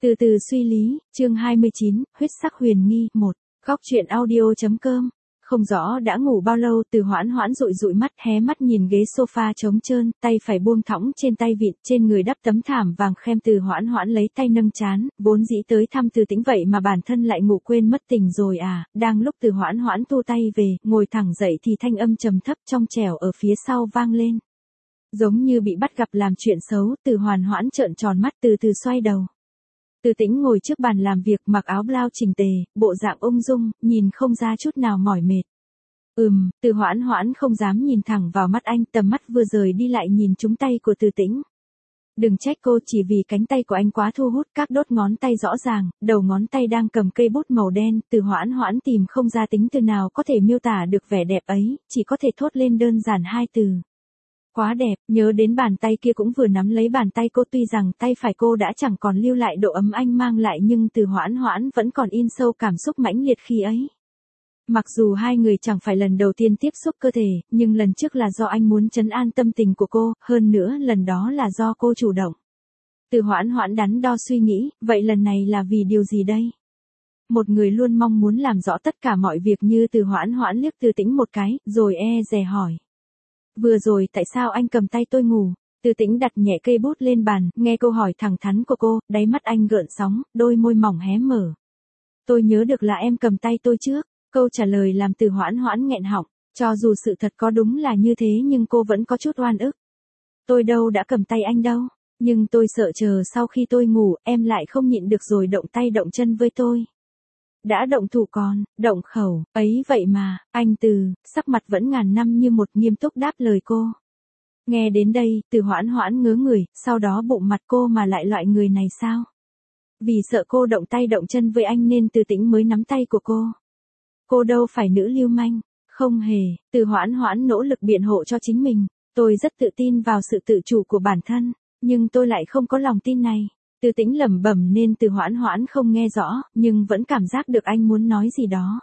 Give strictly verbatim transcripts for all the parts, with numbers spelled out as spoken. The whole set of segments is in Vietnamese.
Từ từ suy lý, chương hai mươi chín, huyết sắc huyền nghi, một. Góc truyện audio.com. Không rõ đã ngủ bao lâu, Từ Hoãn Hoãn dụi dụi mắt, hé mắt nhìn ghế sofa trống trơn, tay phải buông thõng trên tay vịn, trên người đắp tấm thảm vàng khem. Từ Hoãn Hoãn lấy tay nâng trán, vốn dĩ tới thăm Từ Tĩnh vậy mà bản thân lại ngủ quên mất tình rồi à. Đang lúc Từ Hoãn Hoãn thu tay về, ngồi thẳng dậy thì thanh âm trầm thấp trong trẻo ở phía sau vang lên. Giống như bị bắt gặp làm chuyện xấu, Từ Hoãn Hoãn trợn tròn mắt, từ từ xoay đầu. Từ Tĩnh ngồi trước bàn làm việc, mặc áo blau chỉnh tề, bộ dạng ung dung, nhìn không ra chút nào mỏi mệt. Ừm, Từ Hoãn Hoãn không dám nhìn thẳng vào mắt anh, tầm mắt vừa rời đi lại nhìn trúng tay của Từ Tĩnh. Đừng trách cô, chỉ vì cánh tay của anh quá thu hút, các đốt ngón tay rõ ràng, đầu ngón tay đang cầm cây bút màu đen. Từ Hoãn Hoãn tìm không ra tính từ nào có thể miêu tả được vẻ đẹp ấy, chỉ có thể thốt lên đơn giản hai từ. Quá đẹp, nhớ đến bàn tay kia cũng vừa nắm lấy bàn tay cô, tuy rằng tay phải cô đã chẳng còn lưu lại độ ấm anh mang lại, nhưng Từ Hoãn Hoãn vẫn còn in sâu cảm xúc mãnh liệt khi ấy. Mặc dù hai người chẳng phải lần đầu tiên tiếp xúc cơ thể, nhưng lần trước là do anh muốn trấn an tâm tình của cô, hơn nữa lần đó là do cô chủ động. Từ Hoãn Hoãn đắn đo suy nghĩ, vậy lần này là vì điều gì đây? Một người luôn mong muốn làm rõ tất cả mọi việc như Từ Hoãn Hoãn liếc Từ Tĩnh một cái, rồi e dè hỏi. Vừa rồi tại sao anh cầm tay tôi ngủ? Từ Tĩnh đặt nhẹ cây bút lên bàn, nghe câu hỏi thẳng thắn của cô, đáy mắt anh gợn sóng, đôi môi mỏng hé mở. Tôi nhớ được là em cầm tay tôi trước. Câu trả lời làm Từ Hoãn Hoãn nghẹn họng, cho dù sự thật có đúng là như thế nhưng cô vẫn có chút oan ức. Tôi đâu đã cầm tay anh đâu, nhưng tôi sợ chờ sau khi tôi ngủ, em lại không nhịn được rồi động tay động chân với tôi. Đã động thủ còn, động khẩu, ấy vậy mà, anh Từ, sắc mặt vẫn ngàn năm như một, nghiêm túc đáp lời cô. Nghe đến đây, Từ Hoãn Hoãn ngớ người, sau đó bụng mặt cô mà lại loại người này sao? Vì sợ cô động tay động chân với anh nên Từ Tĩnh mới nắm tay của cô. Cô đâu phải nữ lưu manh, không hề. Từ Hoãn Hoãn nỗ lực biện hộ cho chính mình, tôi rất tự tin vào sự tự chủ của bản thân, nhưng tôi lại không có lòng tin này. Từ Tĩnh lẩm bẩm nên Từ Hoãn Hoãn không nghe rõ, nhưng vẫn cảm giác được anh muốn nói gì đó.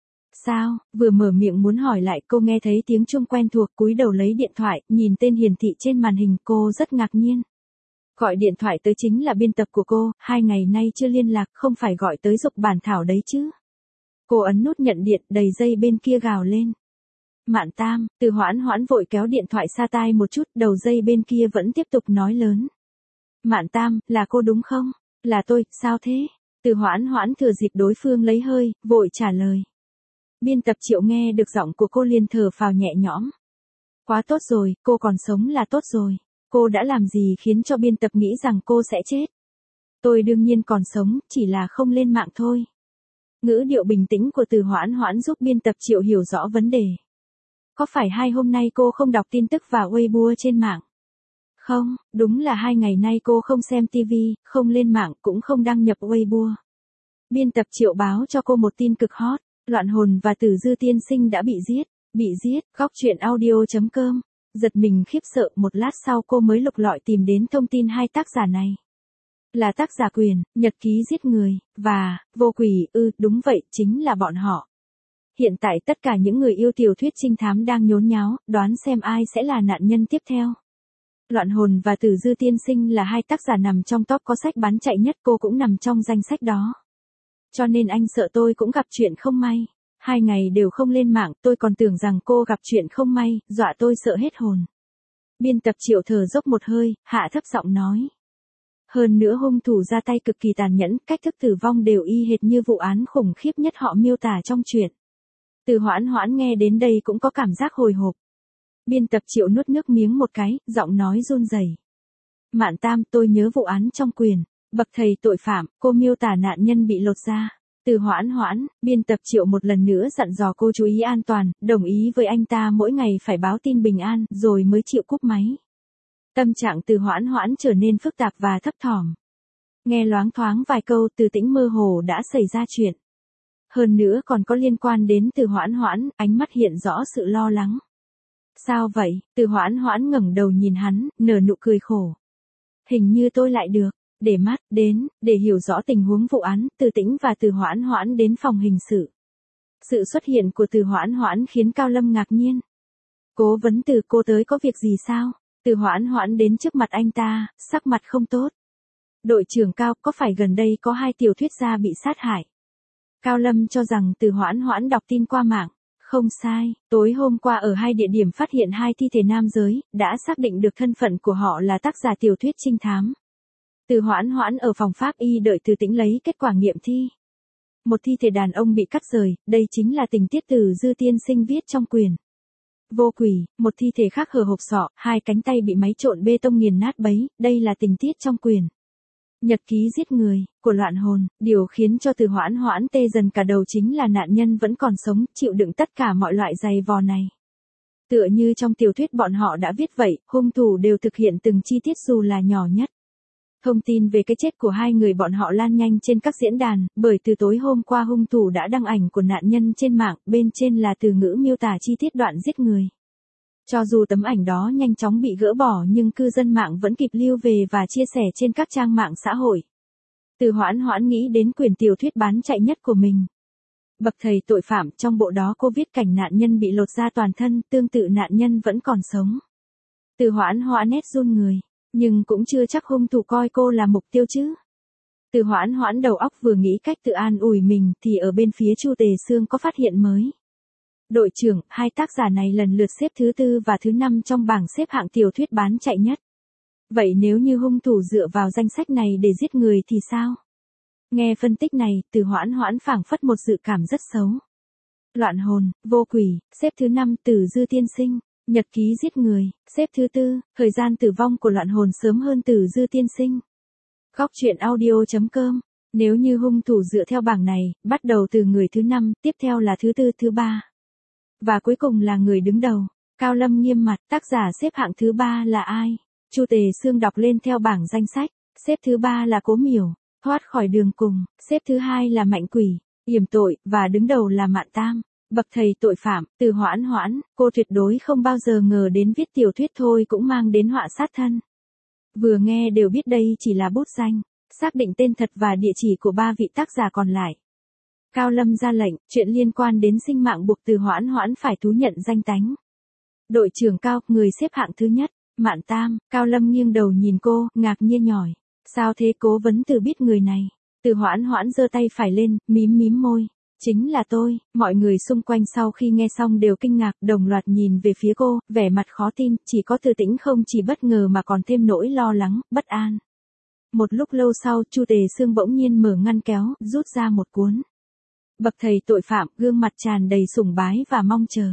Sao? Vừa mở miệng muốn hỏi lại, cô nghe thấy tiếng chuông quen thuộc, cúi đầu lấy điện thoại, nhìn tên hiển thị trên màn hình, cô rất ngạc nhiên. Gọi điện thoại tới chính là biên tập của cô, hai ngày nay chưa liên lạc, không phải gọi tới giục bản thảo đấy chứ. Cô ấn nút nhận điện, đầy dây bên kia gào lên. Mạn Tam. Từ Hoãn Hoãn vội kéo điện thoại xa tai một chút, đầu dây bên kia vẫn tiếp tục nói lớn. Mạn Tam, là cô đúng không? Là tôi, sao thế? Từ Hoãn Hoãn thừa dịp đối phương lấy hơi, vội trả lời. Biên tập Triệu nghe được giọng của cô liền thở phào nhẹ nhõm. Quá tốt rồi, cô còn sống là tốt rồi. Cô đã làm gì khiến cho biên tập nghĩ rằng cô sẽ chết? Tôi đương nhiên còn sống, chỉ là không lên mạng thôi. Ngữ điệu bình tĩnh của Từ Hoãn Hoãn giúp biên tập Triệu hiểu rõ vấn đề. Có phải hai hôm nay cô không đọc tin tức và Weibo trên mạng? Không, đúng là hai ngày nay cô không xem ti vi, không lên mạng, cũng không đăng nhập Weibo. Biên tập Triệu báo cho cô một tin cực hot, Loạn Hồn và Tử Dư tiên sinh đã bị giết. Bị giết, góc truyện audio.com. Giật mình khiếp sợ, một lát sau cô mới lục lọi tìm đến thông tin hai tác giả này. Là tác giả Quyền, Nhật ký giết người, và Vô Quỷ, ư, ừ, đúng vậy, chính là bọn họ. Hiện tại tất cả những người yêu tiểu thuyết trinh thám đang nhốn nháo, đoán xem ai sẽ là nạn nhân tiếp theo. Loạn Hồn và Tử Dư tiên sinh là hai tác giả nằm trong top có sách bán chạy nhất, cô cũng nằm trong danh sách đó. Cho nên anh sợ tôi cũng gặp chuyện không may. Hai ngày đều không lên mạng, tôi còn tưởng rằng cô gặp chuyện không may, dọa tôi sợ hết hồn. Biên tập Triệu thở dốc một hơi, hạ thấp giọng nói. Hơn nữa hung thủ ra tay cực kỳ tàn nhẫn, cách thức tử vong đều y hệt như vụ án khủng khiếp nhất họ miêu tả trong truyện. Từ Hoãn Hoãn nghe đến đây cũng có cảm giác hồi hộp. Biên tập Triệu nuốt nước miếng một cái, giọng nói run rẩy. Mạn Tam, tôi nhớ vụ án trong Quyền, bậc thầy tội phạm, cô miêu tả nạn nhân bị lột da. Từ Hoãn Hoãn, biên tập Triệu một lần nữa dặn dò cô chú ý an toàn, đồng ý với anh ta mỗi ngày phải báo tin bình an, rồi mới chịu cúp máy. Tâm trạng Từ Hoãn Hoãn trở nên phức tạp và thấp thỏm. Nghe loáng thoáng vài câu, Từ Tĩnh mơ hồ đã xảy ra chuyện. Hơn nữa còn có liên quan đến Từ Hoãn Hoãn, ánh mắt hiện rõ sự lo lắng. Sao vậy? Từ Hoãn Hoãn ngẩng đầu nhìn hắn, nở nụ cười khổ. Hình như tôi lại được, để mắt, đến, để hiểu rõ tình huống vụ án, Từ Tĩnh và Từ Hoãn Hoãn đến phòng hình sự. Sự xuất hiện của Từ Hoãn Hoãn khiến Cao Lâm ngạc nhiên. Cố vấn Từ, cô tới có việc gì sao? Từ Hoãn Hoãn đến trước mặt anh ta, sắc mặt không tốt. Đội trưởng Cao, có phải gần đây có hai tiểu thuyết gia bị sát hại? Cao Lâm cho rằng Từ Hoãn Hoãn đọc tin qua mạng. Không sai, tối hôm qua ở hai địa điểm phát hiện hai thi thể nam giới, đã xác định được thân phận của họ là tác giả tiểu thuyết trinh thám. Từ Hoãn Hoãn ở phòng pháp y đợi Từ Tĩnh lấy kết quả nghiệm thi. Một thi thể đàn ông bị cắt rời, đây chính là tình tiết Từ Dư tiên sinh viết trong quyển Vô Quỷ. Một thi thể khác hở hộp sọ, hai cánh tay bị máy trộn bê tông nghiền nát bấy, đây là tình tiết trong quyển Nhật ký giết người của Loạn Hồn. Điều khiến cho Từ Hoãn Hoãn tê dần cả đầu chính là nạn nhân vẫn còn sống, chịu đựng tất cả mọi loại giày vò này. Tựa như trong tiểu thuyết bọn họ đã viết vậy, hung thủ đều thực hiện từng chi tiết dù là nhỏ nhất. Thông tin về cái chết của hai người bọn họ lan nhanh trên các diễn đàn, bởi từ tối hôm qua hung thủ đã đăng ảnh của nạn nhân trên mạng, bên trên là từ ngữ miêu tả chi tiết đoạn giết người. Cho dù tấm ảnh đó nhanh chóng bị gỡ bỏ nhưng cư dân mạng vẫn kịp lưu về và chia sẻ trên các trang mạng xã hội. Từ Hoãn Hoãn nghĩ đến quyển tiểu thuyết bán chạy nhất của mình. Bậc thầy tội phạm, trong bộ đó cô viết cảnh nạn nhân bị lột da toàn thân, tương tự nạn nhân vẫn còn sống. Từ Hoãn Hoãn nét run người, nhưng cũng chưa chắc hung thủ coi cô là mục tiêu chứ. Từ Hoãn Hoãn đầu óc vừa nghĩ cách tự an ủi mình thì ở bên phía Chu Tề Sương có phát hiện mới. Đội trưởng, hai tác giả này lần lượt xếp thứ tư và thứ năm trong bảng xếp hạng tiểu thuyết bán chạy nhất. Vậy nếu như hung thủ dựa vào danh sách này để giết người thì sao? Nghe phân tích này, Từ Hoãn Hoãn phảng phất một dự cảm rất xấu. Loạn Hồn, Vô Quỷ, xếp thứ năm Từ Dư tiên sinh. Nhật ký giết người, xếp thứ tư, thời gian tử vong của Loạn Hồn sớm hơn Từ Dư tiên sinh. Góc truyện audio chấm com. Nếu như hung thủ dựa theo bảng này, bắt đầu từ người thứ năm, tiếp theo là thứ tư, thứ ba. Và cuối cùng là người đứng đầu. Cao Lâm nghiêm mặt, tác giả xếp hạng thứ ba là ai? Chu Tề Sương đọc lên theo bảng danh sách. Xếp thứ ba là Cố Miểu, thoát khỏi đường cùng. Xếp thứ hai là Mạnh Quỷ, yểm tội, và đứng đầu là Mạn Tam. Bậc thầy tội phạm, Từ Hoãn Hoãn, cô tuyệt đối không bao giờ ngờ đến viết tiểu thuyết thôi cũng mang đến họa sát thân. Vừa nghe đều biết đây chỉ là bút danh, xác định tên thật và địa chỉ của ba vị tác giả còn lại. Cao Lâm ra lệnh, chuyện liên quan đến sinh mạng buộc Từ Hoãn Hoãn phải thú nhận danh tánh. Đội trưởng Cao, người xếp hạng thứ nhất, Mạn Tam. Cao Lâm nghiêng đầu nhìn cô, ngạc nhiên nhhỏi, sao thế? Cố vấn Từ biết người này. Từ Hoãn Hoãn giơ tay phải lên, mím mím môi. Chính là tôi. Mọi người xung quanh sau khi nghe xong đều kinh ngạc, đồng loạt nhìn về phía cô, vẻ mặt khó tin, chỉ có Từ Tĩnh không chỉ bất ngờ mà còn thêm nỗi lo lắng, bất an. Một lúc lâu sau, Chu Tề Sương bỗng nhiên mở ngăn kéo, rút ra một cuốn Bậc thầy tội phạm, gương mặt tràn đầy sùng bái và mong chờ.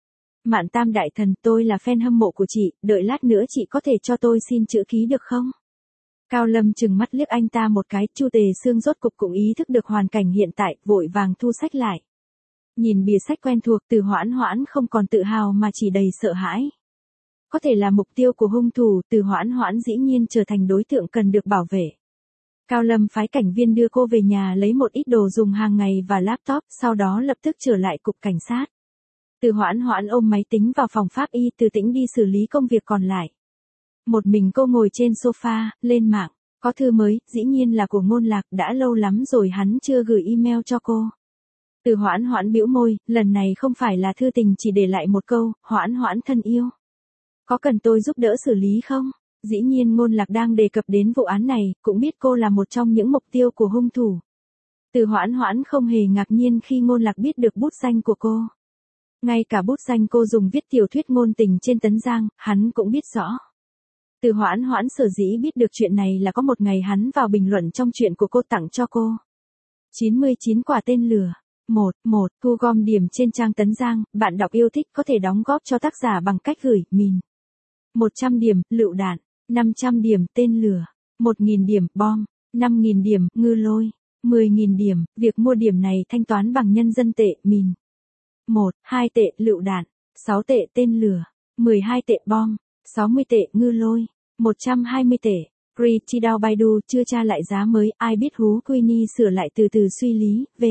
Mạn Tam đại thần, tôi là fan hâm mộ của chị, đợi lát nữa chị có thể cho tôi xin chữ ký được không? Cao Lâm trừng mắt liếc anh ta một cái, Chu Tề Sương rốt cục cũng ý thức được hoàn cảnh hiện tại, vội vàng thu sách lại. Nhìn bìa sách quen thuộc, Từ Hoãn Hoãn không còn tự hào mà chỉ đầy sợ hãi. Có thể là mục tiêu của hung thủ, Từ Hoãn Hoãn dĩ nhiên trở thành đối tượng cần được bảo vệ. Cao Lâm phái cảnh viên đưa cô về nhà lấy một ít đồ dùng hàng ngày và laptop, sau đó lập tức trở lại cục cảnh sát. Từ Hoãn Hoãn ôm máy tính vào phòng pháp y, Từ Tĩnh đi xử lý công việc còn lại. Một mình cô ngồi trên sofa, lên mạng, có thư mới, dĩ nhiên là của Ngôn Lạc, đã lâu lắm rồi hắn chưa gửi email cho cô. Từ Hoãn Hoãn bĩu môi, lần này không phải là thư tình, chỉ để lại một câu, Hoãn Hoãn thân yêu. Có cần tôi giúp đỡ xử lý không? Dĩ nhiên Ngôn Lạc đang đề cập đến vụ án này, cũng biết cô là một trong những mục tiêu của hung thủ. Từ Hoãn Hoãn không hề ngạc nhiên khi Ngôn Lạc biết được bút danh của cô. Ngay cả bút danh cô dùng viết tiểu thuyết ngôn tình trên Tấn Giang, hắn cũng biết rõ. Từ Hoãn Hoãn sở dĩ biết được chuyện này là có một ngày hắn vào bình luận trong chuyện của cô tặng cho cô. chín mươi chín quả tên lửa. một. một. Thu gom điểm trên trang Tấn Giang, bạn đọc yêu thích có thể đóng góp cho tác giả bằng cách gửi, min. một trăm điểm, lựu đạn. năm trăm điểm, tên lửa. một nghìn điểm, bom. năm nghìn điểm, ngư lôi. mười nghìn điểm, việc mua điểm này thanh toán bằng nhân dân tệ, min. một, hai tệ, lựu đạn. sáu tệ, tên lửa. mười hai tệ, bom. sáu mươi tệ, ngư lôi. một trăm hai mươi tệ. Free Chidao Baidu chưa tra lại giá mới, ai biết hú Queenie sửa lại từ từ suy lý, v.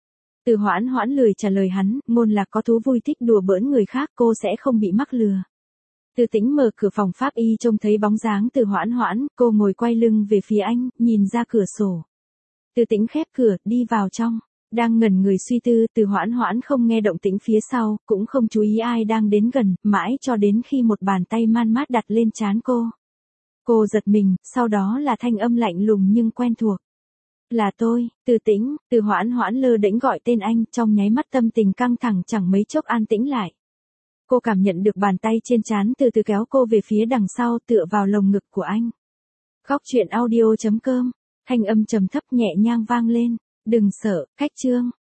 Từ Hoãn Hoãn lười trả lời hắn, Ngôn Lạc có thú vui thích đùa bỡn người khác, cô sẽ không bị mắc lừa. Từ Tĩnh mở cửa phòng pháp y trông thấy bóng dáng Từ Hoãn Hoãn, cô ngồi quay lưng về phía anh, nhìn ra cửa sổ. Từ Tĩnh khép cửa, đi vào trong. Đang ngẩn người suy tư, Từ Hoãn Hoãn không nghe động tĩnh phía sau, cũng không chú ý ai đang đến gần, mãi cho đến khi một bàn tay man mát đặt lên trán cô. Cô giật mình, sau đó là thanh âm lạnh lùng nhưng quen thuộc. Là tôi, Từ Tĩnh. Từ Hoãn Hoãn lơ đễnh gọi tên anh, trong nháy mắt tâm tình căng thẳng chẳng mấy chốc an tĩnh lại. Cô cảm nhận được bàn tay trên trán từ từ kéo cô về phía đằng sau tựa vào lồng ngực của anh. Góc chuyện audio chấm com, thanh âm trầm thấp nhẹ nhàng vang lên. Đừng sợ, Khách Trương.